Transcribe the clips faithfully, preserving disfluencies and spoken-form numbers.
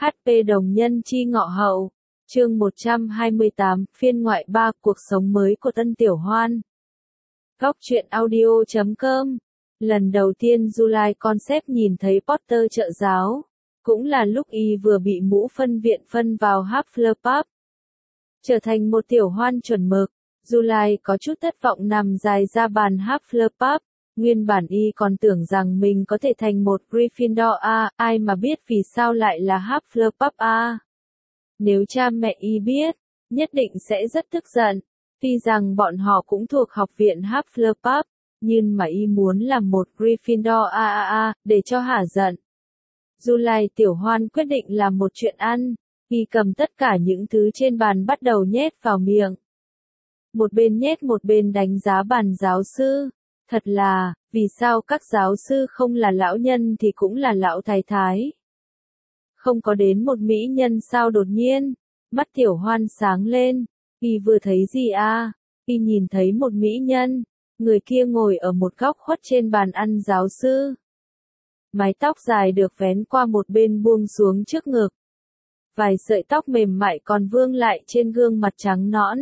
hát pê đồng nhân chi ngọ hậu. Chương một trăm hai mươi tám, phiên ngoại ba, cuộc sống mới của Tân Tiểu Hoan. Góc truyện audio chấm com. Lần đầu tiên July Concept nhìn thấy Potter trợ giáo, cũng là lúc y vừa bị mũ phân viện phân vào Hufflepuff. Trở thành một tiểu hoan chuẩn mực, July có chút thất vọng nằm dài ra bàn Hufflepuff. Nguyên bản y còn tưởng rằng mình có thể thành một Gryffindor a, ai mà biết vì sao lại là Hufflepuff a. Nếu cha mẹ y biết, nhất định sẽ rất tức giận. Tuy rằng bọn họ cũng thuộc học viện Hufflepuff, nhưng mà y muốn làm một Gryffindor a a a, để cho hả giận. July tiểu hoan quyết định làm một chuyện ăn, y cầm tất cả những thứ trên bàn bắt đầu nhét vào miệng. Một bên nhét một bên đánh giá bàn giáo sư. Thật là, vì sao các giáo sư không là lão nhân thì cũng là lão thái thái? Không có đến một mỹ nhân sao đột nhiên? Mắt tiểu hoan sáng lên, y vừa thấy gì à? Y nhìn thấy một mỹ nhân, người kia ngồi ở một góc khuất trên bàn ăn giáo sư. Mái tóc dài được vén qua một bên buông xuống trước ngực. Vài sợi tóc mềm mại còn vương lại trên gương mặt trắng nõn.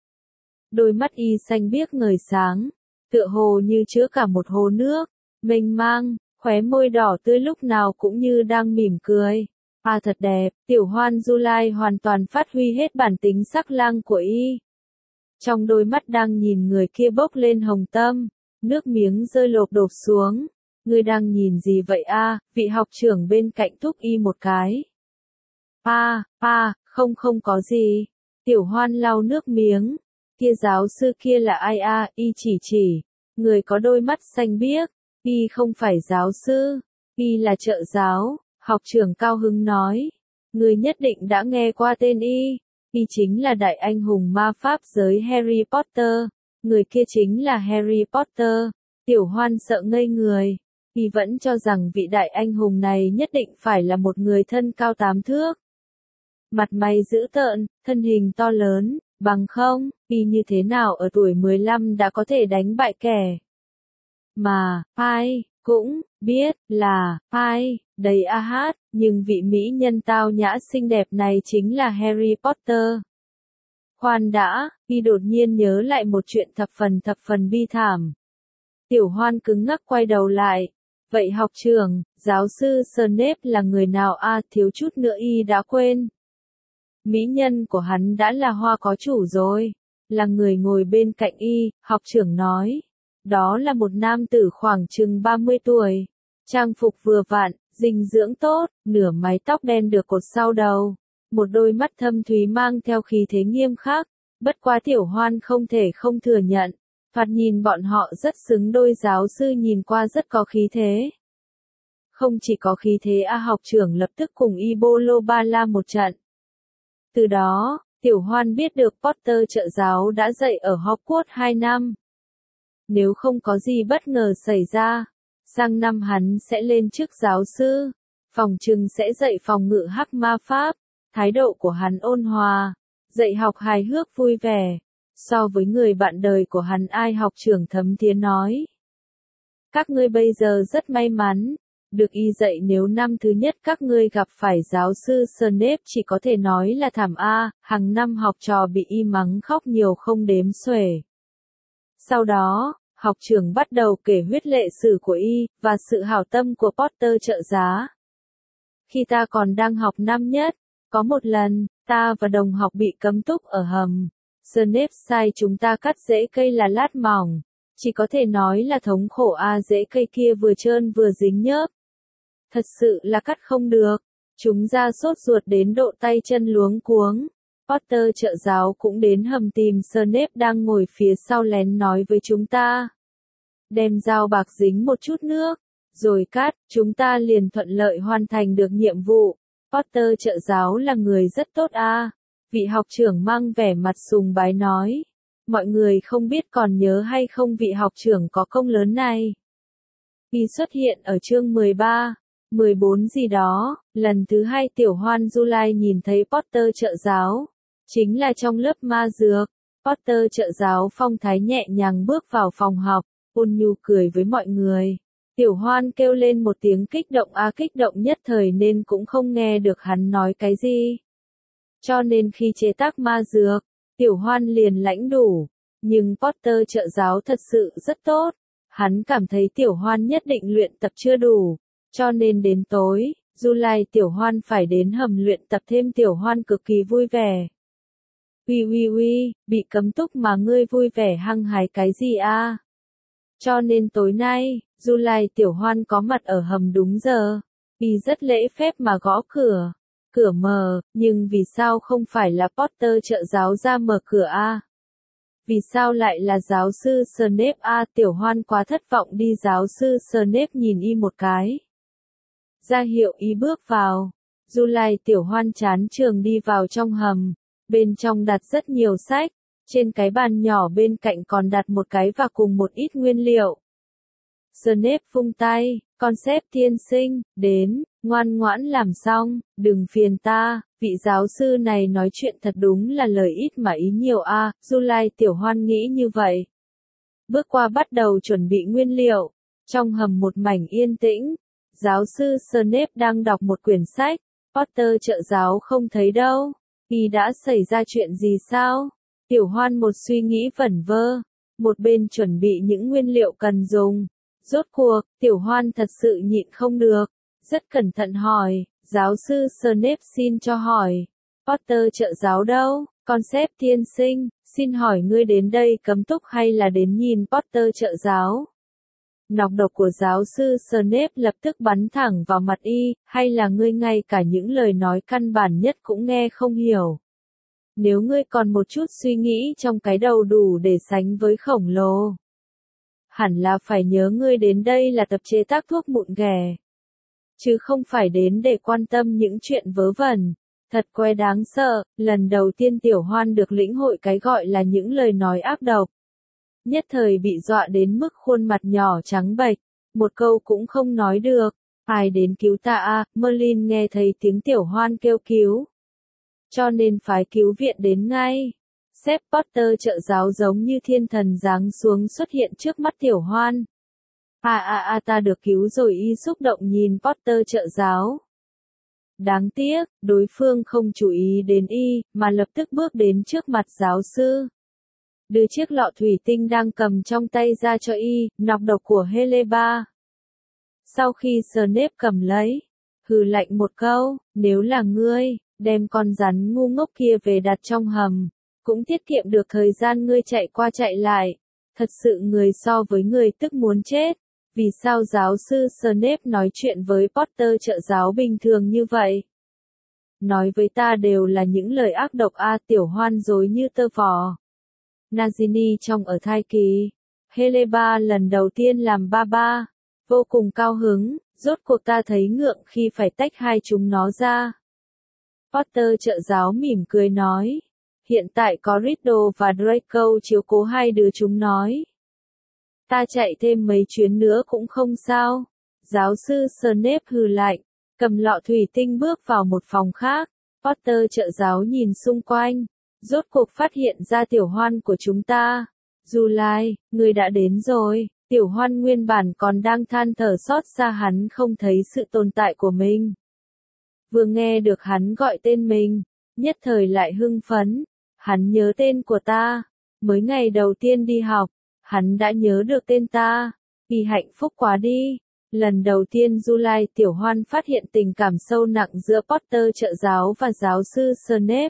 Đôi mắt y xanh biếc ngời sáng, tựa hồ như chứa cả một hồ nước, mênh mang, khóe môi đỏ tươi lúc nào cũng như đang mỉm cười. À thật đẹp, tiểu hoan July hoàn toàn phát huy hết bản tính sắc lang của y. Trong đôi mắt đang nhìn người kia bốc lên hồng tâm, nước miếng rơi lộp đột xuống. Ngươi đang nhìn gì vậy a? Vị học trưởng bên cạnh thúc y một cái. Pa, pa, không không có gì. Tiểu hoan lau nước miếng. Kia giáo sư kia là ai a? Y chỉ chỉ. Người có đôi mắt xanh biếc. Y không phải giáo sư. Y là trợ giáo. Học trưởng cao hứng nói. Người nhất định đã nghe qua tên y. Y chính là đại anh hùng ma pháp giới Harry Potter. Người kia chính là Harry Potter. Tiểu hoan sợ ngây người. Y vẫn cho rằng vị đại anh hùng này nhất định phải là một người thân cao tám thước. Mặt mày dữ tợn, thân hình to lớn, bằng không, y như thế nào ở tuổi mười lăm đã có thể đánh bại kẻ. Mà, Pai, cũng, biết, là, Pai, đầy a hát, nhưng vị mỹ nhân tao nhã xinh đẹp này chính là Harry Potter. Khoan đã, y đột nhiên nhớ lại một chuyện thập phần thập phần bi thảm. Tiểu hoan cứng ngắc quay đầu lại. Vậy học trưởng, giáo sư Snape là người nào a? À, thiếu chút nữa y đã quên. Mỹ nhân của hắn đã là hoa có chủ rồi. Là người ngồi bên cạnh y, học trưởng nói. Đó là một nam tử khoảng chừng ba mươi tuổi. Trang phục vừa vặn, dinh dưỡng tốt, nửa mái tóc đen được cột sau đầu. Một đôi mắt thâm thúy mang theo khí thế nghiêm khắc. Bất quá tiểu hoan không thể không thừa nhận. Thoạt nhìn bọn họ rất xứng đôi, giáo sư nhìn qua rất có khí thế. Không chỉ có khí thế a, học trưởng lập tức cùng y bô lô ba la một trận. Từ đó, tiểu hoan biết được Potter trợ giáo đã dạy ở Hogwarts hai năm. Nếu không có gì bất ngờ xảy ra, sang năm hắn sẽ lên chức giáo sư, phòng trừng sẽ dạy phòng ngự hắc ma pháp. Thái độ của hắn ôn hòa, dạy học hài hước vui vẻ. So với người bạn đời của hắn, ai, học trưởng thấm thía nói. Các ngươi bây giờ rất may mắn, được y dạy, nếu năm thứ nhất các ngươi gặp phải giáo sư Snape chỉ có thể nói là thảm a, hàng năm học trò bị y mắng khóc nhiều không đếm xuể. Sau đó, học trưởng bắt đầu kể huyết lệ sử của y, và sự hảo tâm của Potter trợ giá. Khi ta còn đang học năm nhất, có một lần, ta và đồng học bị cấm túc ở hầm. Snape sai chúng ta cắt rễ cây là lát mỏng, chỉ có thể nói là thống khổ a, à, rễ cây kia vừa trơn vừa dính nhớp. Thật sự là cắt không được, chúng ra sốt ruột đến độ tay chân luống cuống. Potter trợ giáo cũng đến hầm tìm Snape đang ngồi phía sau lén nói với chúng ta. Đem dao bạc dính một chút nước, rồi cắt, chúng ta liền thuận lợi hoàn thành được nhiệm vụ. Potter trợ giáo là người rất tốt a. À. Vị học trưởng mang vẻ mặt sùng bái nói. Mọi người không biết còn nhớ hay không vị học trưởng có công lớn này. Y xuất hiện ở chương mười ba, mười bốn gì đó, lần thứ hai tiểu hoan July nhìn thấy Potter trợ giáo. Chính là trong lớp ma dược. Potter trợ giáo phong thái nhẹ nhàng bước vào phòng học, ôn nhu cười với mọi người. Tiểu Hoan kêu lên một tiếng kích động a kích động nhất thời nên cũng không nghe được hắn nói cái gì. Cho nên khi chế tác ma dược, Tiểu Hoan liền lãnh đủ. Nhưng Potter trợ giáo thật sự rất tốt. Hắn cảm thấy Tiểu Hoan nhất định luyện tập chưa đủ. Cho nên đến tối, July Tiểu Hoan phải đến hầm luyện tập thêm. Tiểu Hoan cực kỳ vui vẻ. Ui ui ui, bị cấm túc mà ngươi vui vẻ hăng hái cái gì a? Cho nên tối nay, July Tiểu Hoan có mặt ở hầm đúng giờ. Y rất lễ phép mà gõ cửa. Cửa mở, nhưng vì sao không phải là Potter trợ giáo ra mở cửa a? Vì sao lại là giáo sư Snape a? Tiểu Hoan quá thất vọng đi. Giáo sư Snape nhìn y một cái. Ra hiệu y bước vào. July Tiểu Hoan chán trường đi vào trong hầm. Bên trong đặt rất nhiều sách. Trên cái bàn nhỏ bên cạnh còn đặt một cái và cùng một ít nguyên liệu. Snape vung tay, Concept tiên sinh, đến, ngoan ngoãn làm xong, đừng phiền ta, vị giáo sư này nói chuyện thật đúng là lời ít mà ý nhiều a. À, July Tiểu Hoan nghĩ như vậy. Bước qua bắt đầu chuẩn bị nguyên liệu. Trong hầm một mảnh yên tĩnh, giáo sư Snape đang đọc một quyển sách. Potter trợ giáo không thấy đâu. Y đã xảy ra chuyện gì sao? Tiểu Hoan một suy nghĩ vẩn vơ, một bên chuẩn bị những nguyên liệu cần dùng. Rốt cuộc, Tiểu Hoan thật sự nhịn không được, rất cẩn thận hỏi, giáo sư Snape xin cho hỏi, Potter trợ giáo đâu? Concept tiên sinh, xin hỏi ngươi đến đây cấm túc hay là đến nhìn Potter trợ giáo? Nọc độc của giáo sư Snape lập tức bắn thẳng vào mặt y, hay là ngươi ngay cả những lời nói căn bản nhất cũng nghe không hiểu? Nếu ngươi còn một chút suy nghĩ trong cái đầu đủ để sánh với khổng lồ, hẳn là phải nhớ ngươi đến đây là tập chế tác thuốc mụn ghẻ, chứ không phải đến để quan tâm những chuyện vớ vẩn. Thật quái đáng sợ, lần đầu tiên Tiểu Hoan được lĩnh hội cái gọi là những lời nói ác độc. Nhất thời bị dọa đến mức khuôn mặt nhỏ trắng bệch, một câu cũng không nói được. Ai đến cứu ta a? Merlin nghe thấy tiếng Tiểu Hoan kêu cứu, cho nên phái cứu viện đến ngay. Sếp Potter trợ giáo giống như thiên thần giáng xuống xuất hiện trước mắt Tiểu Hoan. À à à ta được cứu rồi. Y xúc động nhìn Potter trợ giáo. Đáng tiếc, đối phương không chú ý đến y, mà lập tức bước đến trước mặt giáo sư. Đưa chiếc lọ thủy tinh đang cầm trong tay ra cho y, nọc độc của Heleba. Sau khi Snape cầm lấy, hừ lạnh một câu, nếu là ngươi, đem con rắn ngu ngốc kia về đặt trong hầm, cũng tiết kiệm được thời gian ngươi chạy qua chạy lại. Thật sự người so với người tức muốn chết. Vì sao giáo sư Snape nói chuyện với Potter trợ giáo bình thường như vậy? Nói với ta đều là những lời ác độc a. Tiểu Hoan dối như tơ vò. Nagini trong ở thai kỳ. Heleba lần đầu tiên làm ba ba. Vô cùng cao hứng, rốt cuộc ta thấy ngượng khi phải tách hai chúng nó ra. Potter trợ giáo mỉm cười nói. Hiện tại có Riddle và Draco chiếu cố hai đứa chúng nói. Ta chạy thêm mấy chuyến nữa cũng không sao. Giáo sư Snape hừ lạnh, cầm lọ thủy tinh bước vào một phòng khác. Potter trợ giáo nhìn xung quanh, rốt cuộc phát hiện ra Tiểu Hoan của chúng ta. July, người đã đến rồi. Tiểu Hoan nguyên bản còn đang than thở xót xa hắn không thấy sự tồn tại của mình. Vừa nghe được hắn gọi tên mình, nhất thời lại hưng phấn. Hắn nhớ tên của ta. Mới ngày đầu tiên đi học, hắn đã nhớ được tên ta. Y hạnh phúc quá đi. Lần đầu tiên July Tiểu Hoan phát hiện tình cảm sâu nặng giữa Potter trợ giáo và giáo sư Snape.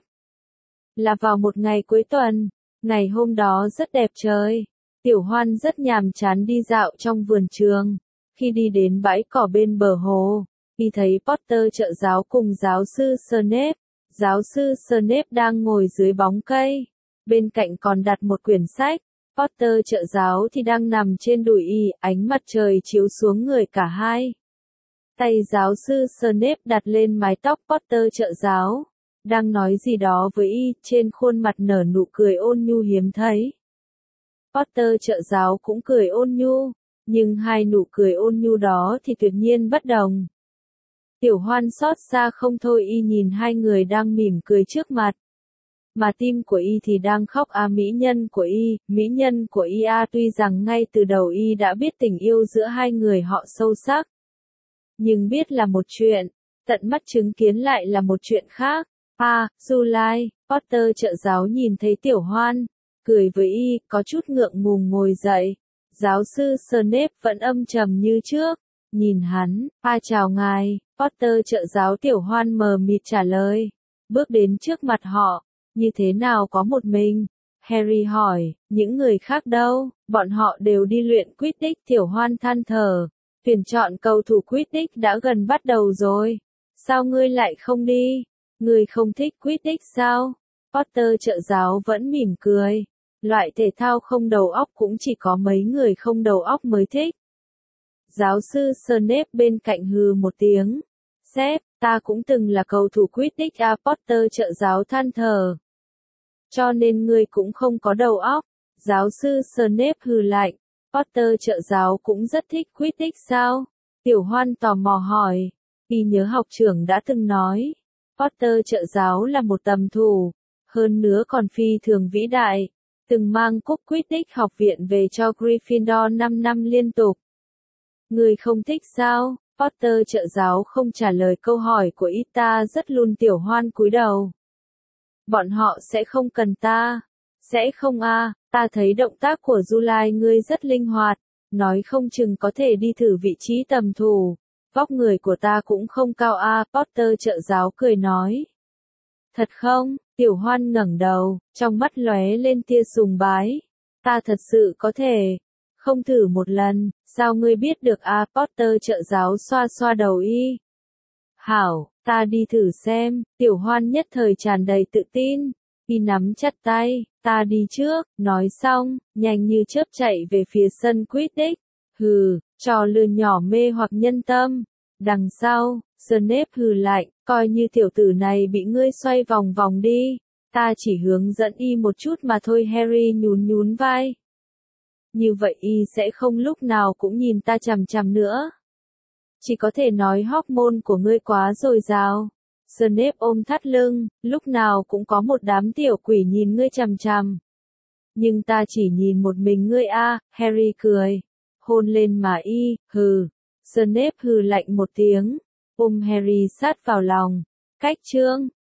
Là vào một ngày cuối tuần. Ngày hôm đó rất đẹp trời. Tiểu Hoan rất nhàm chán đi dạo trong vườn trường. Khi đi đến bãi cỏ bên bờ hồ, y thấy Potter trợ giáo cùng giáo sư Snape. Giáo sư Snape đang ngồi dưới bóng cây. Bên cạnh còn đặt một quyển sách. Potter trợ giáo thì đang nằm trên đùi y, ánh mặt trời chiếu xuống người cả hai. Tay giáo sư Snape đặt lên mái tóc Potter trợ giáo. Đang nói gì đó với y, trên khuôn mặt nở nụ cười ôn nhu hiếm thấy. Potter trợ giáo cũng cười ôn nhu, nhưng hai nụ cười ôn nhu đó thì tuyệt nhiên bất đồng. Tiểu Hoan xót xa không thôi y nhìn hai người đang mỉm cười trước mặt. mà tim của y thì đang khóc à mỹ nhân của y, mỹ nhân của y à tuy rằng ngay từ đầu y đã biết tình yêu giữa hai người họ sâu sắc. Nhưng biết là một chuyện, tận mắt chứng kiến lại là một chuyện khác. À, July, Potter trợ giáo nhìn thấy Tiểu Hoan, cười với y, có chút ngượng ngùng ngồi dậy. Giáo sư Snape vẫn âm trầm như trước, nhìn hắn, à chào ngài, Potter trợ giáo Tiểu Hoan mờ mịt trả lời, bước đến trước mặt họ, như thế nào có một mình? Harry hỏi, những người khác đâu, bọn họ đều đi luyện Quidditch. Tiểu Hoan than thở, tuyển chọn cầu thủ Quidditch đã gần bắt đầu rồi, sao ngươi lại không đi? Ngươi không thích Quidditch sao? Potter trợ giáo vẫn mỉm cười. Loại thể thao không đầu óc cũng chỉ có mấy người không đầu óc mới thích. Giáo sư Snape bên cạnh hừ một tiếng. Sếp, ta cũng từng là cầu thủ Quidditch à Potter trợ giáo than thở. Cho nên ngươi cũng không có đầu óc. Giáo sư Snape hừ lạnh. Potter trợ giáo cũng rất thích Quidditch sao? Tiểu Hoan tò mò hỏi. Y nhớ học trưởng đã từng nói. Potter trợ giáo là một tầm thủ. Hơn nữa còn phi thường vĩ đại. Từng mang cúp Quidditch học viện về cho Gryffindor năm năm liên tục. Người không thích sao? Potter trợ giáo không trả lời câu hỏi của y ta rất luôn. Tiểu Hoan cúi đầu. Bọn họ sẽ không cần ta. Sẽ không a, à, ta thấy động tác của July ngươi rất linh hoạt, nói không chừng có thể đi thử vị trí tầm thủ. Vóc người của ta cũng không cao a, à, Potter trợ giáo cười nói. Thật không? Tiểu Hoan ngẩng đầu, trong mắt lóe lên tia sùng bái. Ta thật sự có thể. Không thử một lần, sao ngươi biết được a, à, Potter trợ giáo xoa xoa đầu y. Hảo, ta đi thử xem. Tiểu Hoan nhất thời tràn đầy tự tin. Y nắm chặt tay, ta đi trước, nói xong, nhanh như chớp chạy về phía sân Quidditch. Hừ, trò lừa nhỏ mê hoặc nhân tâm. Đằng sau, Snape hừ lạnh, coi như tiểu tử này bị ngươi xoay vòng vòng đi. Ta chỉ hướng dẫn y một chút mà thôi. Harry nhún nhún vai. Như vậy y sẽ không lúc nào cũng nhìn ta chằm chằm nữa. Chỉ có thể nói hormone của ngươi quá dồi dào. Snape ôm thắt lưng, lúc nào cũng có một đám tiểu quỷ nhìn ngươi chằm chằm. Nhưng ta chỉ nhìn một mình ngươi a, à, Harry cười. Hôn lên mà y, hừ. Snape hừ lạnh một tiếng, ôm Harry sát vào lòng. Cách chương